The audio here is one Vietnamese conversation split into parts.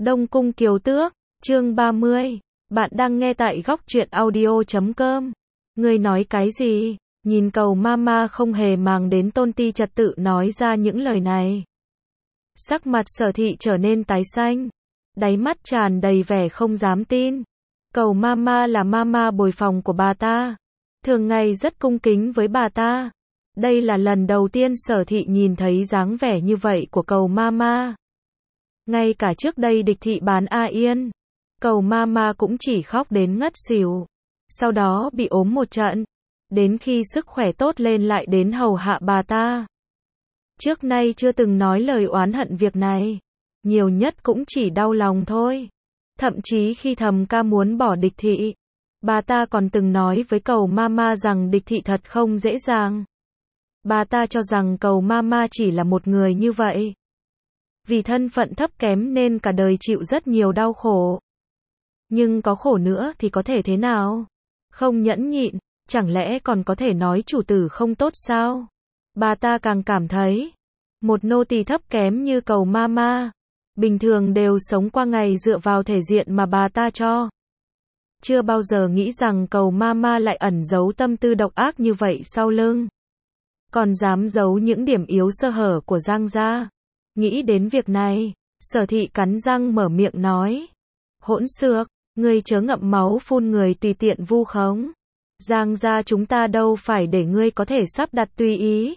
Đông Cung Kiều Tước, chương 30. Bạn đang nghe tại góc truyện audio.com. Ngươi nói cái gì? Nhìn Cầu Mama không hề màng đến tôn ti trật tự nói ra những lời này. Sắc mặt Sở Thị trở nên tái xanh, đáy mắt tràn đầy vẻ không dám tin. Cầu Mama là mama bồi phòng của bà ta, thường ngày rất cung kính với bà ta. Đây là lần đầu tiên Sở Thị nhìn thấy dáng vẻ như vậy của Cầu Mama. Ngay cả trước đây địch thị bán A Yên, Cầu Mama cũng chỉ khóc đến ngất xỉu. Sau đó bị ốm một trận, đến khi sức khỏe tốt lên lại đến hầu hạ bà ta. Trước nay chưa từng nói lời oán hận việc này, nhiều nhất cũng chỉ đau lòng thôi. Thậm chí khi thầm ca muốn bỏ địch thị, bà ta còn từng nói với Cầu Mama rằng địch thị thật không dễ dàng. Bà ta cho rằng Cầu Mama chỉ là một người như vậy, vì thân phận thấp kém nên cả đời chịu rất nhiều đau khổ. Nhưng có khổ nữa thì có thể thế nào? Không nhẫn nhịn, chẳng lẽ còn có thể nói chủ tử không tốt sao? Bà ta càng cảm thấy, một nô tỳ thấp kém như Cầu Mama, bình thường đều sống qua ngày dựa vào thể diện mà bà ta cho. Chưa bao giờ nghĩ rằng Cầu Mama lại ẩn giấu tâm tư độc ác như vậy sau lưng. Còn dám giấu những điểm yếu sơ hở của Giang gia. Nghĩ đến việc này, Sở Thị cắn răng mở miệng nói. Hỗn xược, ngươi chớ ngậm máu phun người tùy tiện vu khống. Giang gia chúng ta đâu phải để ngươi có thể sắp đặt tùy ý.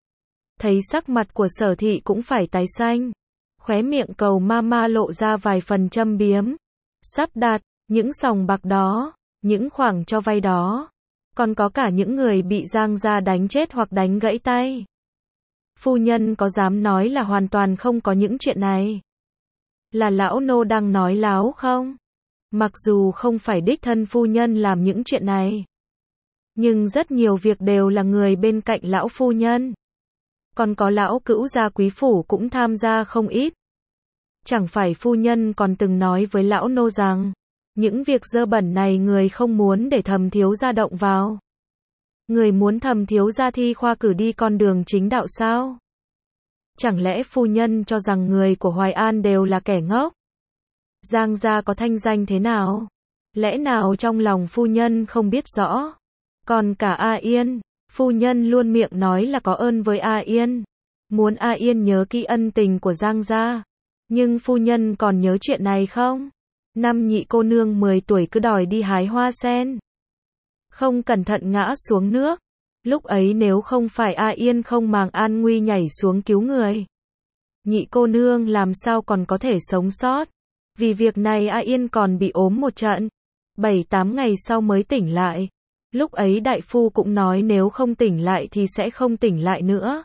Thấy sắc mặt của Sở Thị cũng phải tái xanh, khóe miệng Cầu Mama lộ ra vài phần châm biếm. Sắp đặt, những sòng bạc đó, những khoản cho vay đó, còn có cả những người bị Giang gia đánh chết hoặc đánh gãy tay. Phu nhân có dám nói là hoàn toàn không có những chuyện này? Là lão nô đang nói láo không? Mặc dù không phải đích thân phu nhân làm những chuyện này, nhưng rất nhiều việc đều là người bên cạnh lão phu nhân. Còn có lão cữu gia quý phủ cũng tham gia không ít. Chẳng phải phu nhân còn từng nói với lão nô rằng, những việc dơ bẩn này người không muốn để Thầm thiếu gia động vào. Người muốn Thầm thiếu gia thi khoa cử đi con đường chính đạo sao? Chẳng lẽ phu nhân cho rằng người của Hoài An đều là kẻ ngốc? Giang gia có thanh danh thế nào? Lẽ nào trong lòng phu nhân không biết rõ? Còn cả A Yên, phu nhân luôn miệng nói là có ơn với A Yên, muốn A Yên nhớ kỹ ân tình của Giang gia. Nhưng phu nhân còn nhớ chuyện này không? Năm nhị cô nương 10 tuổi cứ đòi đi hái hoa sen, không cẩn thận ngã xuống nước. Lúc ấy nếu không phải A Yên không màng an nguy nhảy xuống cứu người, nhị cô nương làm sao còn có thể sống sót. Vì việc này A Yên còn bị ốm một trận, 7-8 ngày sau mới tỉnh lại. Lúc ấy đại phu cũng nói nếu không tỉnh lại thì sẽ không tỉnh lại nữa.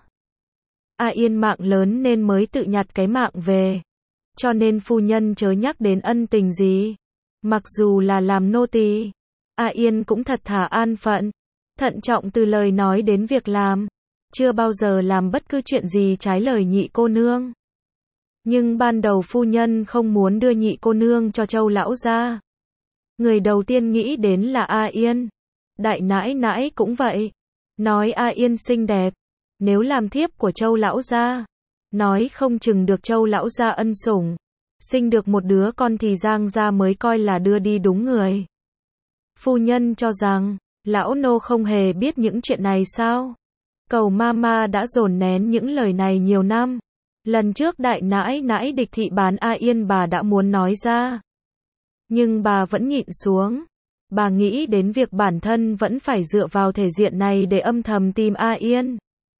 A Yên mạng lớn nên mới tự nhặt cái mạng về. Cho nên phu nhân chớ nhắc đến ân tình gì. Mặc dù là làm nô tỳ, A Yên cũng thật thà an phận, thận trọng từ lời nói đến việc làm, chưa bao giờ làm bất cứ chuyện gì trái lời nhị cô nương. Nhưng ban đầu phu nhân không muốn đưa nhị cô nương cho Châu lão gia. Người đầu tiên nghĩ đến là A Yên. Đại nãi nãi cũng vậy, nói A Yên xinh đẹp, nếu làm thiếp của Châu lão gia, nói không chừng được Châu lão gia ân sủng, sinh được một đứa con thì Giang gia mới coi là đưa đi đúng người. Phu nhân cho rằng, lão nô không hề biết những chuyện này sao? Cầu Mama đã dồn nén những lời này nhiều năm. Lần trước đại nãi nãi địch thị bán A Yên bà đã muốn nói ra, nhưng bà vẫn nhịn xuống. Bà nghĩ đến việc bản thân vẫn phải dựa vào thể diện này để âm thầm tìm A Yên,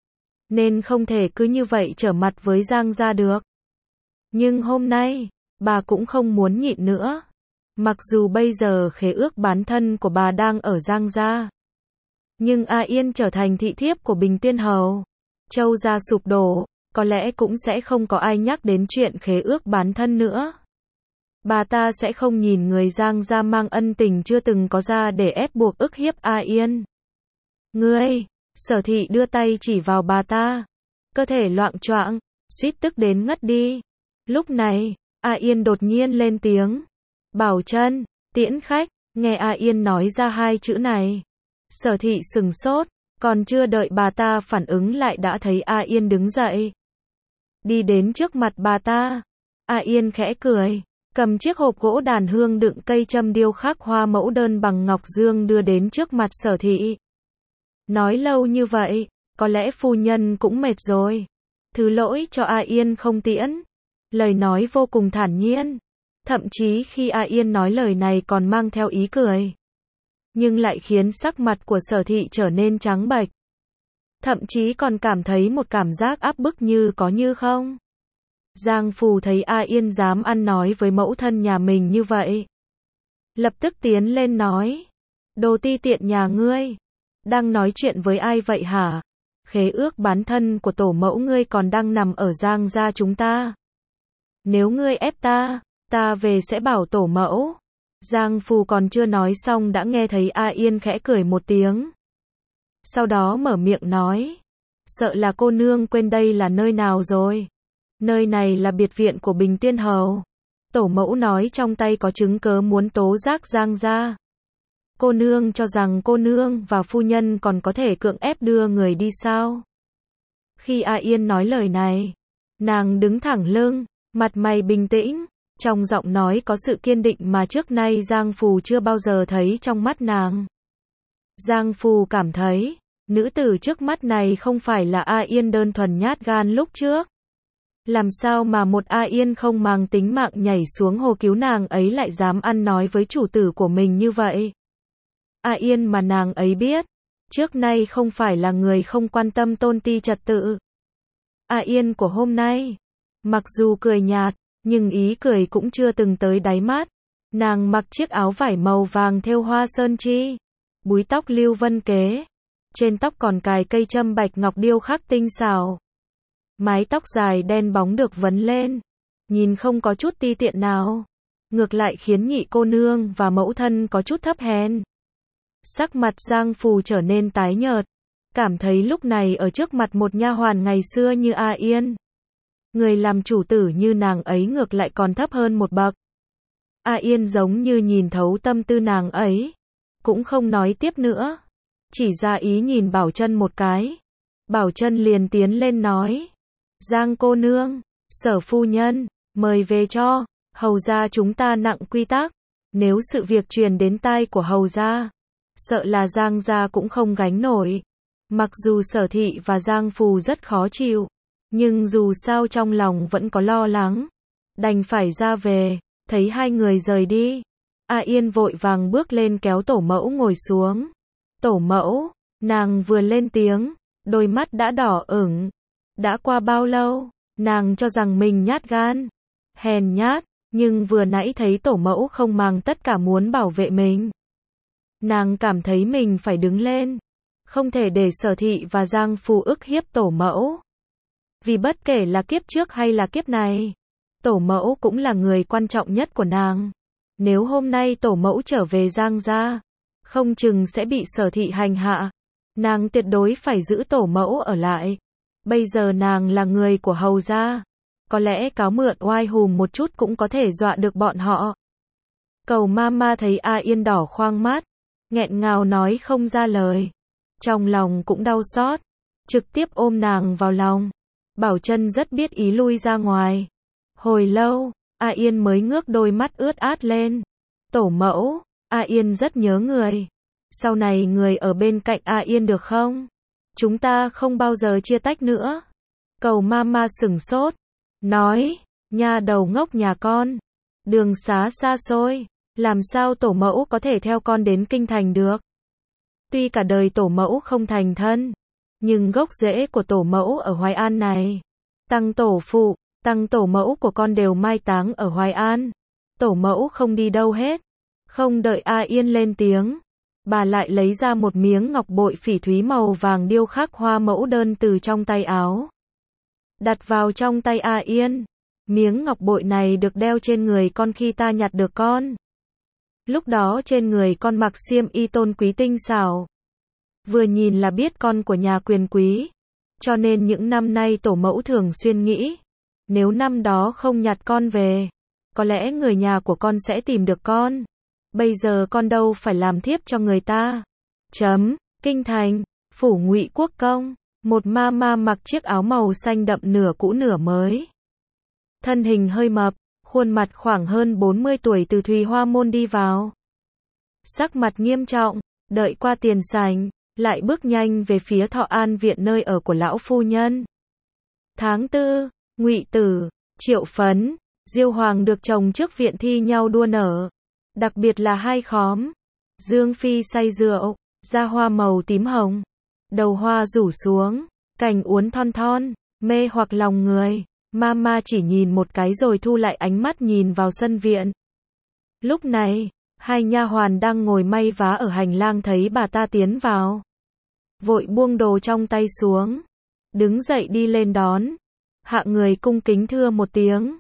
nên không thể cứ như vậy trở mặt với Giang gia được. Nhưng hôm nay, bà cũng không muốn nhịn nữa. Mặc dù bây giờ khế ước bán thân của bà đang ở Giang gia, nhưng A Yên trở thành thị thiếp của Bình Tiên Hầu, Châu gia sụp đổ, có lẽ cũng sẽ không có ai nhắc đến chuyện khế ước bán thân nữa. Bà ta sẽ không nhìn người Giang gia mang ân tình chưa từng có ra để ép buộc ức hiếp A Yên. Ngươi, Sở Thị đưa tay chỉ vào bà ta, cơ thể loạng choạng, suýt tức đến ngất đi. Lúc này, A Yên đột nhiên lên tiếng. Bảo Trân, tiễn khách. Nghe A Yên nói ra hai chữ này, Sở Thị sừng sốt, còn chưa đợi bà ta phản ứng lại đã thấy A Yên đứng dậy, đi đến trước mặt bà ta. A Yên khẽ cười, cầm chiếc hộp gỗ đàn hương đựng cây châm điêu khắc hoa mẫu đơn bằng ngọc dương đưa đến trước mặt Sở Thị. Nói lâu như vậy, có lẽ phu nhân cũng mệt rồi. Thứ lỗi cho A Yên không tiễn. Lời nói vô cùng thản nhiên. Thậm chí khi A Yên nói lời này còn mang theo ý cười. Nhưng lại khiến sắc mặt của Sở Thị trở nên trắng bệch. Thậm chí còn cảm thấy một cảm giác áp bức như có như không. Giang Phù thấy A Yên dám ăn nói với mẫu thân nhà mình như vậy. Lập tức tiến lên nói. Đồ ti tiện nhà ngươi. Đang nói chuyện với ai vậy hả? Khế ước bán thân của tổ mẫu ngươi còn đang nằm ở Giang gia chúng ta. Nếu ngươi ép ta về sẽ bảo tổ mẫu. Giang Phù còn chưa nói xong đã nghe thấy A Yên khẽ cười một tiếng. Sau đó mở miệng nói. Sợ là cô nương quên đây là nơi nào rồi. Nơi này là biệt viện của Bình Tiên Hầu. Tổ mẫu nói trong tay có chứng cớ muốn tố giác Giang gia. Cô nương cho rằng cô nương và phu nhân còn có thể cưỡng ép đưa người đi sao? Khi A Yên nói lời này, nàng đứng thẳng lưng, mặt mày bình tĩnh, trong giọng nói có sự kiên định mà trước nay Giang Phù chưa bao giờ thấy trong mắt nàng. Giang Phù cảm thấy, nữ tử trước mắt này không phải là A Yên đơn thuần nhát gan lúc trước. Làm sao mà một A Yên không mang tính mạng nhảy xuống hồ cứu nàng ấy lại dám ăn nói với chủ tử của mình như vậy? A Yên mà nàng ấy biết, trước nay không phải là người không quan tâm tôn ti trật tự. A Yên của hôm nay, mặc dù cười nhạt, nhưng ý cười cũng chưa từng tới đáy mắt. Nàng mặc chiếc áo vải màu vàng thêu hoa sơn chi, búi tóc lưu vân kế, trên tóc còn cài cây châm bạch ngọc điêu khắc tinh xảo. Mái tóc dài đen bóng được vấn lên, nhìn không có chút ti tiện nào, ngược lại khiến nhị cô nương và mẫu thân có chút thấp hèn. Sắc mặt Giang Phù trở nên tái nhợt, cảm thấy lúc này ở trước mặt một nha hoàn ngày xưa như A Yên, người làm chủ tử như nàng ấy ngược lại còn thấp hơn một bậc. A Yên giống như nhìn thấu tâm tư nàng ấy, cũng không nói tiếp nữa, chỉ ra ý nhìn Bảo Chân một cái. Bảo Chân liền tiến lên nói, Giang cô nương, Sở phu nhân, mời về cho, hầu gia chúng ta nặng quy tắc, nếu sự việc truyền đến tai của hầu gia, sợ là Giang gia cũng không gánh nổi. Mặc dù Sở Thị và Giang Phù rất khó chịu, nhưng dù sao trong lòng vẫn có lo lắng, đành phải ra về. Thấy hai người rời đi, A Yên vội vàng bước lên kéo tổ mẫu ngồi xuống. Tổ mẫu, nàng vừa lên tiếng, đôi mắt đã đỏ ửng. Đã qua bao lâu, nàng cho rằng mình nhát gan, hèn nhát, nhưng vừa nãy thấy tổ mẫu không màng tất cả muốn bảo vệ mình. Nàng cảm thấy mình phải đứng lên, không thể để Sở Thị và Giang Phù ức hiếp tổ mẫu. Vì bất kể là kiếp trước hay là kiếp này, tổ mẫu cũng là người quan trọng nhất của nàng. Nếu hôm nay tổ mẫu trở về Giang gia, không chừng sẽ bị Sở Thị hành hạ. Nàng tuyệt đối phải giữ tổ mẫu ở lại. Bây giờ nàng là người của hầu gia, có lẽ cáo mượn oai hùm một chút cũng có thể dọa được bọn họ. Cầu Mama thấy A Yên đỏ khoang mắt, nghẹn ngào nói không ra lời. Trong lòng cũng đau xót, trực tiếp ôm nàng vào lòng. Bảo Chân rất biết ý lui ra ngoài. Hồi lâu, A Yên mới ngước đôi mắt ướt át lên. Tổ mẫu, A Yên rất nhớ người. Sau này người ở bên cạnh A Yên được không? Chúng ta không bao giờ chia tách nữa. Cầu Mama sửng sốt, nói, nha đầu ngốc nhà con, đường xá xa xôi, làm sao tổ mẫu có thể theo con đến kinh thành được? Tuy cả đời tổ mẫu không thành thân, nhưng gốc rễ của tổ mẫu ở Hoài An này. Tăng tổ phụ, tăng tổ mẫu của con đều mai táng ở Hoài An. Tổ mẫu không đi đâu hết. Không đợi A Yên lên tiếng, bà lại lấy ra một miếng ngọc bội phỉ thúy màu vàng điêu khắc hoa mẫu đơn từ trong tay áo. Đặt vào trong tay A Yên. Miếng ngọc bội này được đeo trên người con khi ta nhặt được con. Lúc đó trên người con mặc xiêm y tôn quý tinh xảo. Vừa nhìn là biết con của nhà quyền quý. Cho nên những năm nay tổ mẫu thường xuyên nghĩ, nếu năm đó không nhặt con về, có lẽ người nhà của con sẽ tìm được con. Bây giờ con đâu phải làm thiếp cho người ta. Kinh thành, phủ Ngụy Quốc công, một mama mặc chiếc áo màu xanh đậm nửa cũ nửa mới. Thân hình hơi mập, khuôn mặt khoảng hơn 40 tuổi từ Thùy Hoa Môn đi vào. Sắc mặt nghiêm trọng, đợi qua tiền sảnh, lại bước nhanh về phía Thọ An viện nơi ở của lão phu nhân. Tháng 4, Ngụy Tử, Triệu Phấn, Diêu Hoàng được chồng trước viện thi nhau đua nở. Đặc biệt là hai khóm. Dương Phi say rượu, da hoa màu tím hồng. Đầu hoa rủ xuống, cành uốn thon thon, mê hoặc lòng người. Mama chỉ nhìn một cái rồi thu lại ánh mắt nhìn vào sân viện. Lúc này, hai nha hoàn đang ngồi may vá ở hành lang thấy bà ta tiến vào. Vội buông đồ trong tay xuống. Đứng dậy đi lên đón. Hạ người cung kính thưa một tiếng.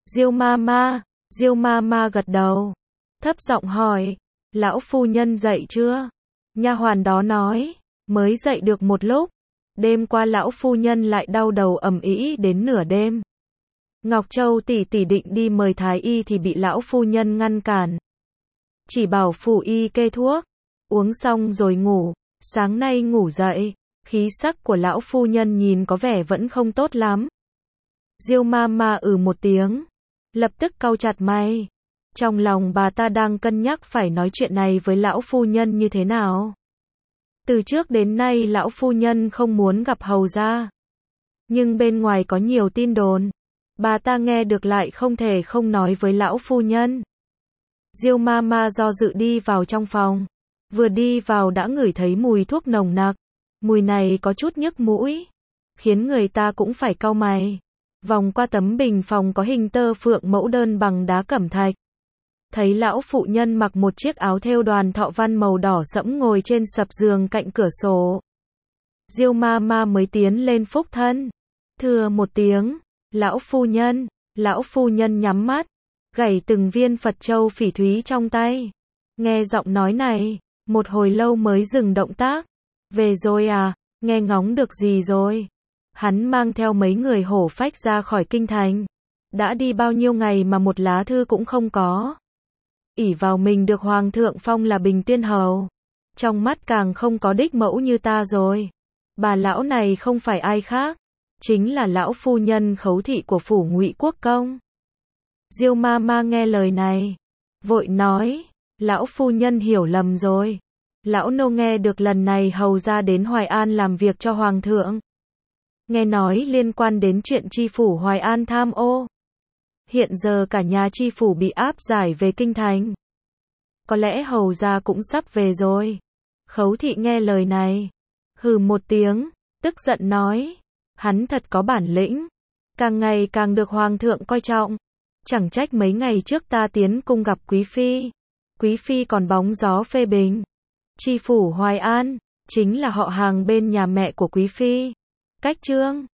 Diêu Mama gật đầu. Thấp giọng hỏi, lão phu nhân dậy chưa? Nha hoàn đó nói, mới dậy được một lúc. Đêm qua lão phu nhân lại đau đầu ầm ĩ đến nửa đêm. Ngọc Châu tỷ tỷ định đi mời thái y thì bị lão phu nhân ngăn cản. Chỉ bảo phủ y kê thuốc, uống xong rồi ngủ. Sáng nay ngủ dậy, khí sắc của lão phu nhân nhìn có vẻ vẫn không tốt lắm. Diêu Mama một tiếng, lập tức cau chặt mày. Trong lòng bà ta đang cân nhắc phải nói chuyện này với lão phu nhân như thế nào. Từ trước đến nay lão phu nhân không muốn gặp hầu gia. Nhưng bên ngoài có nhiều tin đồn. Bà ta nghe được lại không thể không nói với lão phu nhân. Diêu Mama do dự đi vào trong phòng. Vừa đi vào đã ngửi thấy mùi thuốc nồng nặc. Mùi này có chút nhức mũi, khiến người ta cũng phải cau mày. Vòng qua tấm bình phòng có hình tơ phượng mẫu đơn bằng đá cẩm thạch. Thấy lão phụ nhân mặc một chiếc áo thêu đoàn thọ văn màu đỏ sẫm ngồi trên sập giường cạnh cửa sổ. Diêu Mama mới tiến lên phúc thân. Thưa một tiếng, lão phu nhân nhắm mắt, gảy từng viên Phật châu phỉ thúy trong tay. Nghe giọng nói này, một hồi lâu mới dừng động tác. Về rồi à, nghe ngóng được gì rồi? Hắn mang theo mấy người hổ phách ra khỏi kinh thành. Đã đi bao nhiêu ngày mà một lá thư cũng không có. Ỷ vào mình được hoàng thượng phong là bình tiên hầu. Trong mắt càng không có đích mẫu như ta rồi. Bà lão này không phải ai khác, chính là lão phu nhân khấu thị của phủ Ngụy Quốc công. Diêu Mama nghe lời này, vội nói, lão phu nhân hiểu lầm rồi. Lão nô nghe được lần này hầu ra đến Hoài An làm việc cho hoàng thượng. Nghe nói liên quan đến chuyện tri phủ Hoài An tham ô. Hiện giờ cả nhà tri phủ bị áp giải về kinh thành. Có lẽ hầu ra cũng sắp về rồi. Khấu thị nghe lời này, hừ một tiếng, tức giận nói, hắn thật có bản lĩnh, càng ngày càng được hoàng thượng coi trọng. Chẳng trách mấy ngày trước ta tiến cung gặp Quý phi còn bóng gió phê bình. Tri phủ Hoài An chính là họ hàng bên nhà mẹ của Quý phi. Cách Trương